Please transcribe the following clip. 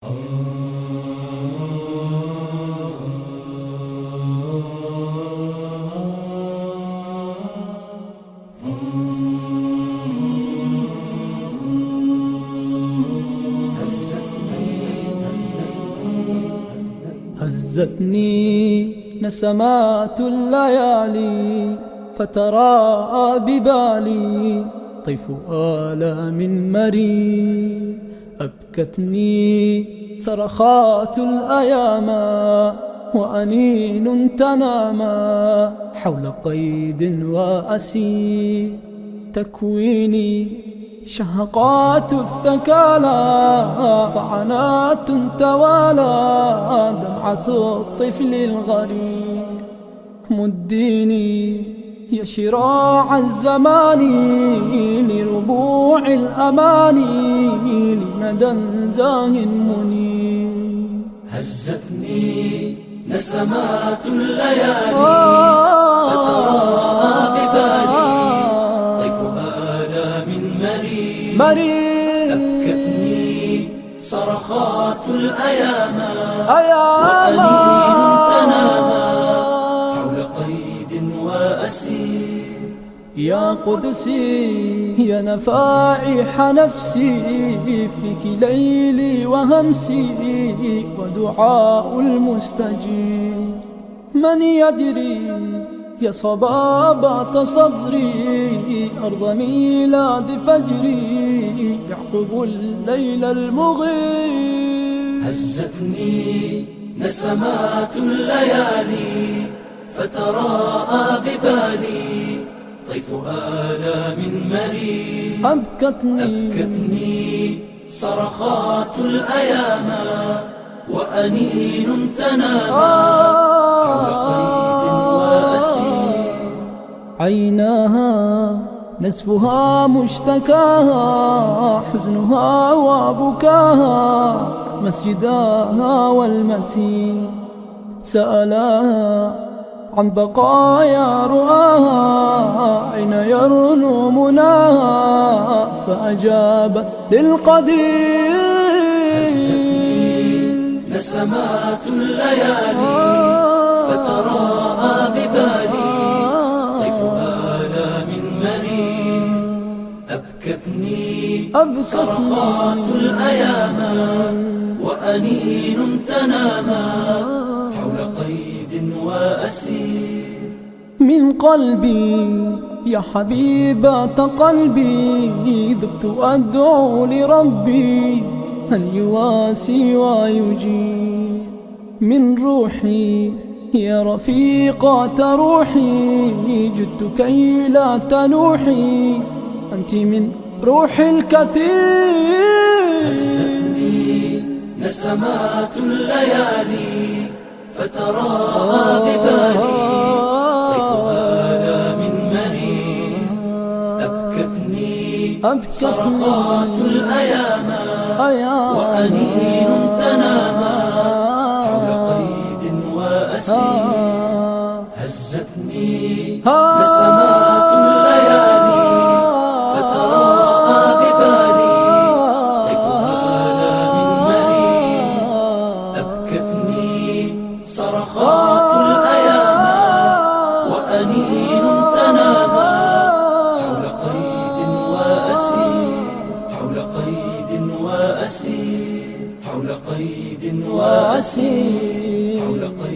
هزتني نسمات الليالي فتراءى ببالي طيف آلام مرير. أبكتني صرخات الأيام وأنين تنامى حول قيد وأسير. تكويني شهقات الثكالى طعنات توالى دمعة الطفل الغرير. مديني يا شراع الزمان لربوع الأماني لمدى زاه منير. هزتني نسمات الليالي فتراءى ببالي طيف آلام مرير. أبكتني صرخات الأيام وأنين تنامى حول قيد وأسير. يا قدسي يا نفائح نفسي فيك ليلي وهمسي ودعاء المستجيب. من يدري يا صبابة صدري أرض ميلاد فجري يعقب الليل المغيب. هزتني نسمات الليالي فتراءى ببالي طيف آلام مرير. أبكتني صرخات الأيام وأنين تنامى حول قيد وأسير. عيناها نزفها مشتكاها حزنها وبكاها مسجداها والمسير. سألاها عن بقايا رؤاها أين يرنو مناها فأجابت للقدير. هزتني نسمات الليالي فتراءى ببالي طيف آلام مرير. أبكتني صرخات الأيام وأنين تنامى حول قيد وأسير. من قلبي يا حبيبة قلبي ذبت أدعو لربي أن يواسي ويجير. من روحي يا رفيقة روحي جدت كي لا تنوحي أنت من روح الكثير. هزتني نسمات الليالي فتراءى ببالي طيف آلام مرير. أبكتني صرخات الأيام وأنين تنامى حول قيد وأسير. هزتني نسمات الليالي فتراءى ببالي طيف آلام مرير. أبكتني صرخات الأيام وأنين تنامى حول قيد وأسير. حول قيد وأسير. حول قيد وأسير. حول قيد